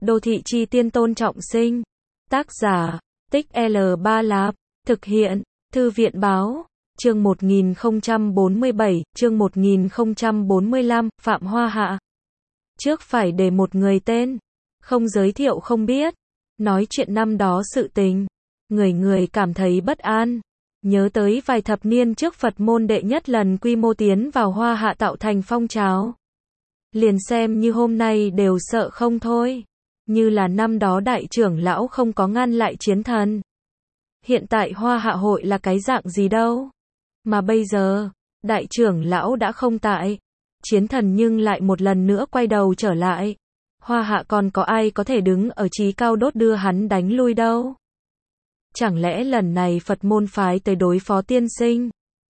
Đô thị chi tiên Tôn Trọng Sinh. Tác giả, Tích L Ba Lạp. Thực hiện, Thư viện báo. Chương 1047, chương 1045, Phạm Hoa Hạ. Trước phải để một người tên, không giới thiệu không biết, nói chuyện năm đó sự tình. Người cảm thấy bất an. Nhớ tới vài thập niên trước Phật môn đệ nhất lần quy mô tiến vào Hoa Hạ tạo thành phong trào. Liền xem như hôm nay đều sợ không thôi. Như là năm đó đại trưởng lão không có ngăn lại chiến thần. Hiện tại Hoa Hạ hội là cái dạng gì đâu. Mà bây giờ, đại trưởng lão đã không tại. Chiến thần nhưng lại một lần nữa quay đầu trở lại. Hoa Hạ còn có ai có thể đứng ở chí cao đốt đưa hắn đánh lui đâu. Chẳng lẽ lần này Phật môn phái tới đối phó tiên sinh?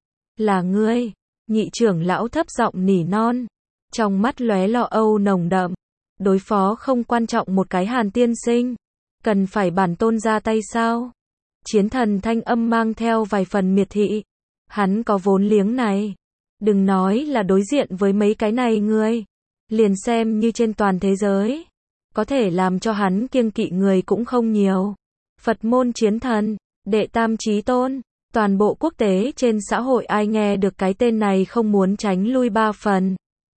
Là ngươi? Nhị trưởng lão thấp giọng nỉ non. Trong mắt lóe lo âu nồng đậm. Đối phó không quan trọng một cái Hàn tiên sinh. Cần phải bản tôn ra tay sao? Chiến thần thanh âm mang theo vài phần miệt thị. Hắn có vốn liếng này. Đừng nói là đối diện với mấy cái này ngươi. Liền xem như trên toàn thế giới. Có thể làm cho hắn kiêng kỵ người cũng không nhiều. Phật môn chiến thần, đệ tam chí tôn. Toàn bộ quốc tế trên xã hội ai nghe được cái tên này không muốn tránh lui ba phần.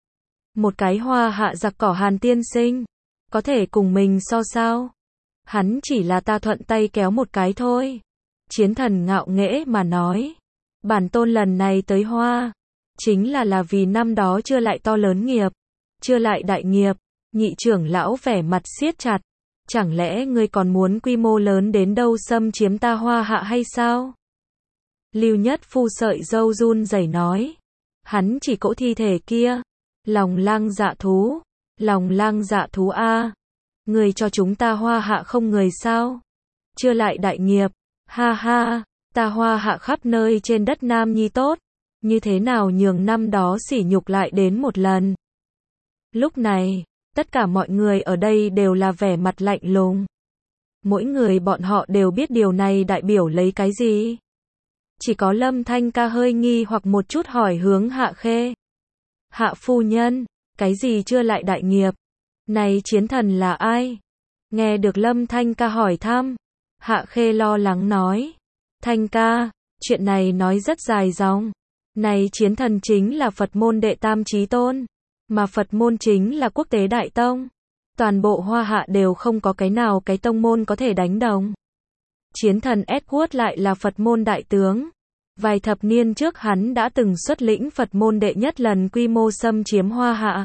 Một cái Hoa Hạ giặc cỏ Hàn tiên sinh. Có thể cùng mình so sao? Hắn chỉ là ta thuận tay kéo một cái thôi. Chiến thần ngạo nghễ mà nói. Bản tôn lần này tới Hoa. Chính là vì năm đó chưa lại to lớn nghiệp. Chưa lại đại nghiệp. Nhị trưởng lão vẻ mặt siết chặt. Chẳng lẽ ngươi còn muốn quy mô lớn đến đâu xâm chiếm ta Hoa Hạ hay sao? Lưu Nhất Phu sợi râu run rẩy nói. Hắn chỉ cỗ thi thể kia. Lòng lang dạ thú. Lòng lang dạ thú a. Người cho chúng ta Hoa Hạ không người sao? Chưa lại đại nghiệp. Ha ha, ta Hoa Hạ khắp nơi trên đất Nam Nhi tốt. Như thế nào nhường năm đó sỉ nhục lại đến một lần. Lúc này, tất cả mọi người ở đây đều là vẻ mặt lạnh lùng. Mỗi người bọn họ đều biết điều này đại biểu lấy cái gì. Chỉ có Lâm Thanh Ca hơi nghi hoặc một chút hỏi hướng Hạ Khê. Hạ phu nhân, cái gì chưa lại đại nghiệp? Này chiến thần là ai? Nghe được Lâm Thanh Ca hỏi thăm. Hạ Khê lo lắng nói. Thanh ca, chuyện này nói rất dài dòng. Này chiến thần chính là Phật môn đệ tam chí tôn. Mà Phật môn chính là quốc tế đại tông. Toàn bộ Hoa Hạ đều không có cái nào cái tông môn có thể đánh đồng. Chiến thần Edward lại là Phật môn đại tướng. Vài thập niên trước hắn đã từng xuất lĩnh Phật môn đệ nhất lần quy mô xâm chiếm Hoa Hạ.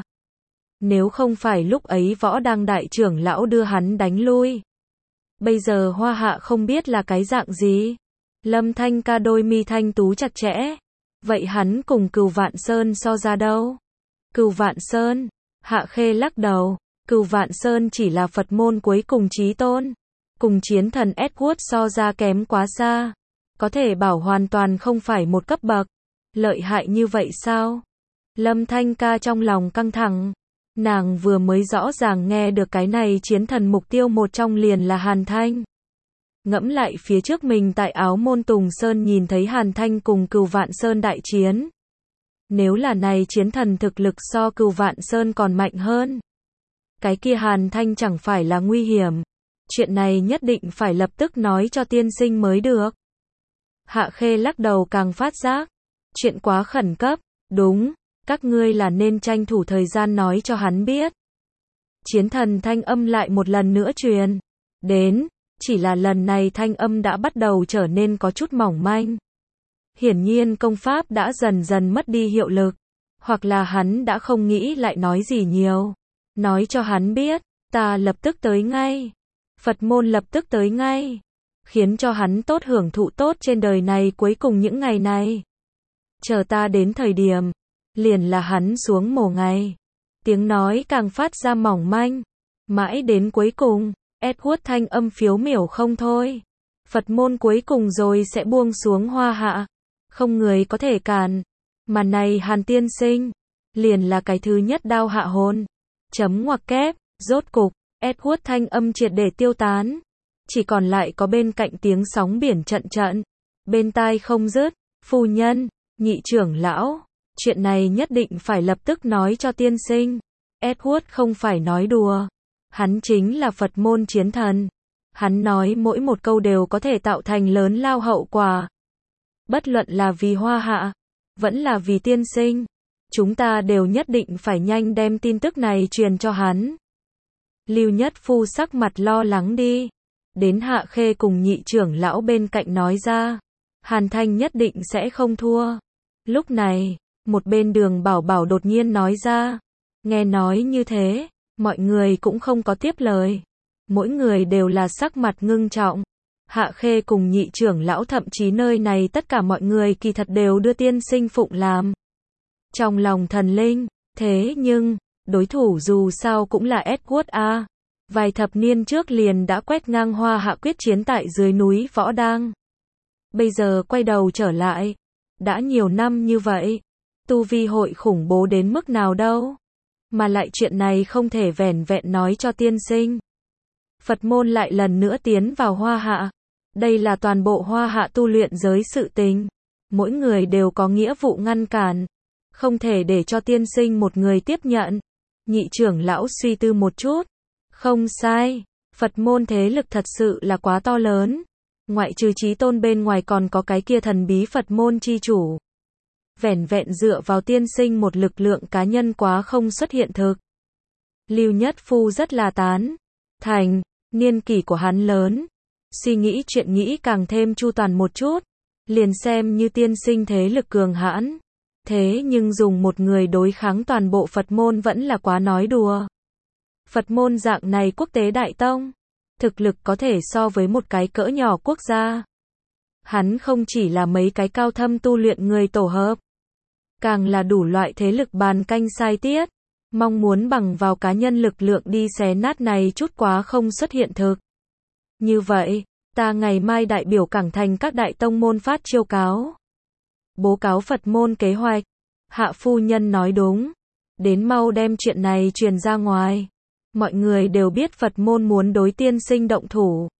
Nếu không phải lúc ấy Võ Đăng đại trưởng lão đưa hắn đánh lui. Bây giờ Hoa Hạ không biết là cái dạng gì. Lâm Thanh Ca đôi mi thanh tú chặt chẽ. Vậy hắn cùng Cửu Vạn Sơn so ra đâu? Cửu Vạn Sơn. Hạ Khê lắc đầu. Cửu Vạn Sơn chỉ là Phật môn cuối cùng chí tôn. Cùng chiến thần Edward so ra kém quá xa. Có thể bảo hoàn toàn không phải một cấp bậc. Lợi hại như vậy sao? Lâm Thanh Ca trong lòng căng thẳng. Nàng vừa mới rõ ràng nghe được cái này chiến thần mục tiêu một trong liền là Hàn Thanh. Ngẫm lại phía trước mình tại Áo Môn Tùng Sơn nhìn thấy Hàn Thanh cùng Cửu Vạn Sơn đại chiến. Nếu là này chiến thần thực lực so Cửu Vạn Sơn còn mạnh hơn. Cái kia Hàn Thanh chẳng phải là nguy hiểm. Chuyện này nhất định phải lập tức nói cho tiên sinh mới được. Hạ Khê lắc đầu càng phát giác. Chuyện quá khẩn cấp. Đúng, các ngươi là nên tranh thủ thời gian nói cho hắn biết. Chiến thần thanh âm lại một lần nữa truyền. Đến, chỉ là lần này thanh âm đã bắt đầu trở nên có chút mỏng manh. Hiển nhiên công pháp đã dần dần mất đi hiệu lực. Hoặc là hắn đã không nghĩ lại nói gì nhiều. Nói cho hắn biết, ta lập tức tới ngay. Phật môn lập tức tới ngay. Khiến cho hắn tốt hưởng thụ tốt trên đời này cuối cùng những ngày này. Chờ ta đến thời điểm, liền là hắn xuống mồ ngày. Tiếng nói càng phát ra mỏng manh. Mãi đến cuối cùng, Edward thanh âm phiếu miểu không thôi. Phật môn cuối cùng rồi sẽ buông xuống Hoa Hạ. Không người có thể cản. Mà này Hàn tiên sinh, liền là cái thứ nhất đao hạ hồn. Chấm ngoặc kép, rốt cục, Edward thanh âm triệt để tiêu tán. Chỉ còn lại có bên cạnh tiếng sóng biển trận trận. Bên tai không dứt, phu nhân, nhị trưởng lão. Chuyện này nhất định phải lập tức nói cho tiên sinh. Edward không phải nói đùa. Hắn chính là Phật môn chiến thần. Hắn nói mỗi một câu đều có thể tạo thành lớn lao hậu quả. Bất luận là vì Hoa Hạ, vẫn là vì tiên sinh, chúng ta đều nhất định phải nhanh đem tin tức này truyền cho hắn. Lưu Nhất Phu sắc mặt lo lắng đi đến Hạ Khê cùng nhị trưởng lão bên cạnh nói ra, Hàn Thanh nhất định sẽ không thua. Lúc này, một bên Đường Bảo Bảo đột nhiên nói ra, nghe nói như thế, mọi người cũng không có tiếp lời. Mỗi người đều là sắc mặt ngưng trọng. Hạ Khê cùng nhị trưởng lão thậm chí nơi này tất cả mọi người kỳ thật đều đưa tiên sinh phụng làm trong lòng thần linh. Thế nhưng, đối thủ dù sao cũng là Edward A. Vài thập niên trước liền đã quét ngang Hoa Hạ quyết chiến tại dưới núi Võ Đang. Bây giờ quay đầu trở lại. Đã nhiều năm như vậy. Tu vi hội khủng bố đến mức nào đâu. Mà lại chuyện này không thể vẻn vẹn nói cho tiên sinh. Phật môn lại lần nữa tiến vào Hoa Hạ. Đây là toàn bộ Hoa Hạ tu luyện giới sự tình. Mỗi người đều có nghĩa vụ ngăn cản. Không thể để cho tiên sinh một người tiếp nhận. Nhị trưởng lão suy tư một chút. Không sai. Phật môn thế lực thật sự là quá to lớn. Ngoại trừ Chí Tôn bên ngoài còn có cái kia thần bí Phật môn chi chủ. Vẻn vẹn dựa vào tiên sinh một lực lượng cá nhân quá không xuất hiện thực. Lưu Nhất Phu rất là tán thành. Niên kỷ của hắn lớn. Suy nghĩ chuyện nghĩ càng thêm chu toàn một chút. Liền xem như tiên sinh thế lực cường hãn. Thế nhưng dùng một người đối kháng toàn bộ Phật môn vẫn là quá nói đùa. Phật môn dạng này quốc tế đại tông. Thực lực có thể so với một cái cỡ nhỏ quốc gia. Hắn không chỉ là mấy cái cao thâm tu luyện người tổ hợp. Càng là đủ loại thế lực bàn canh sai tiết. Mong muốn bằng vào cá nhân lực lượng đi xé nát này chút quá không xuất hiện thực. Như vậy, ta ngày mai đại biểu Cảng Thành các đại tông môn phát chiêu cáo. Bố cáo Phật môn kế hoạch. Hạ phu nhân nói đúng. Đến mau đem chuyện này truyền ra ngoài. Mọi người đều biết Phật môn muốn đối tiên sinh động thủ.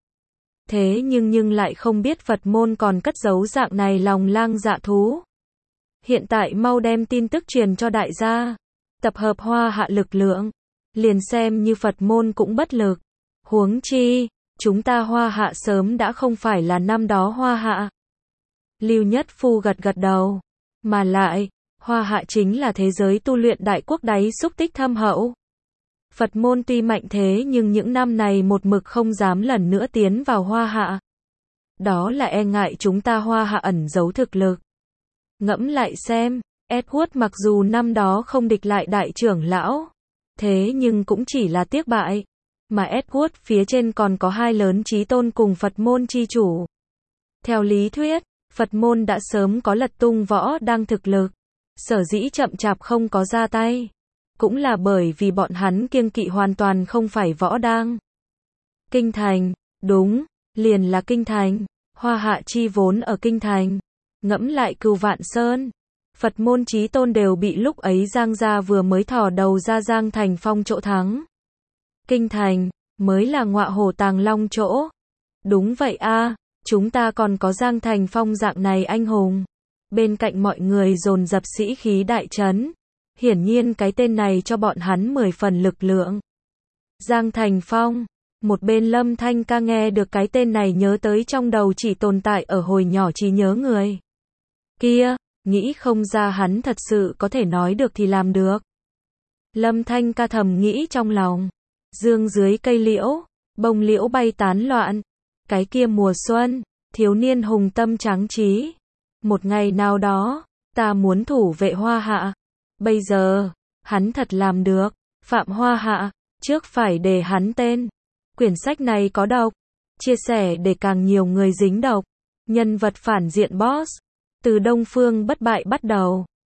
Thế nhưng lại không biết Phật môn còn cất giấu dạng này lòng lang dạ thú. Hiện tại mau đem tin tức truyền cho đại gia. Tập hợp Hoa Hạ lực lượng. Liền xem như Phật môn cũng bất lực. Huống chi, chúng ta Hoa Hạ sớm đã không phải là năm đó Hoa Hạ. Lưu Nhất Phu gật gật đầu. Mà lại, Hoa Hạ chính là thế giới tu luyện đại quốc đáy xúc tích thâm hậu. Phật môn tuy mạnh thế nhưng những năm này một mực không dám lần nữa tiến vào Hoa Hạ. Đó là e ngại chúng ta Hoa Hạ ẩn giấu thực lực. Ngẫm lại xem, Edward mặc dù năm đó không địch lại đại trưởng lão, thế nhưng cũng chỉ là tiếc bại. Mà Edward phía trên còn có hai lớn Chí Tôn cùng Phật môn chi chủ. Theo lý thuyết, Phật môn đã sớm có lật tung Võ Đang thực lực. Sở dĩ chậm chạp không có ra tay. Cũng là bởi vì bọn hắn kiêng kỵ hoàn toàn không phải Võ Đang. Kinh Thành, đúng, liền là Kinh Thành. Hoa Hạ chi vốn ở Kinh Thành. Ngẫm lại Cửu Vạn Sơn. Phật môn Chí Tôn đều bị lúc ấy Giang gia vừa mới thò đầu ra Giang Thành Phong chỗ thắng. Kinh Thành, mới là ngọa hổ tàng long chỗ. Đúng vậy a, chúng ta còn có Giang Thành Phong dạng này anh hùng. Bên cạnh mọi người dồn dập sĩ khí đại trấn. Hiển nhiên cái tên này cho bọn hắn 10 phần lực lượng. Giang Thành Phong. Một bên Lâm Thanh Ca nghe được cái tên này nhớ tới trong đầu chỉ tồn tại ở hồi nhỏ trí nhớ người. Kia, nghĩ không ra hắn thật sự có thể nói được thì làm được. Lâm Thanh Ca thầm nghĩ trong lòng. Dương dưới cây liễu, bông liễu bay tán loạn. Cái kia mùa xuân, thiếu niên hùng tâm tráng trí. Một ngày nào đó, ta muốn thủ vệ Hoa Hạ. Bây giờ, hắn thật làm được. Phạm Hoa Hạ, trước phải để hắn tên. Quyển sách này có độc. Chia sẻ để càng nhiều người dính độc. Nhân vật phản diện boss. Từ Đông Phương bất bại bắt đầu.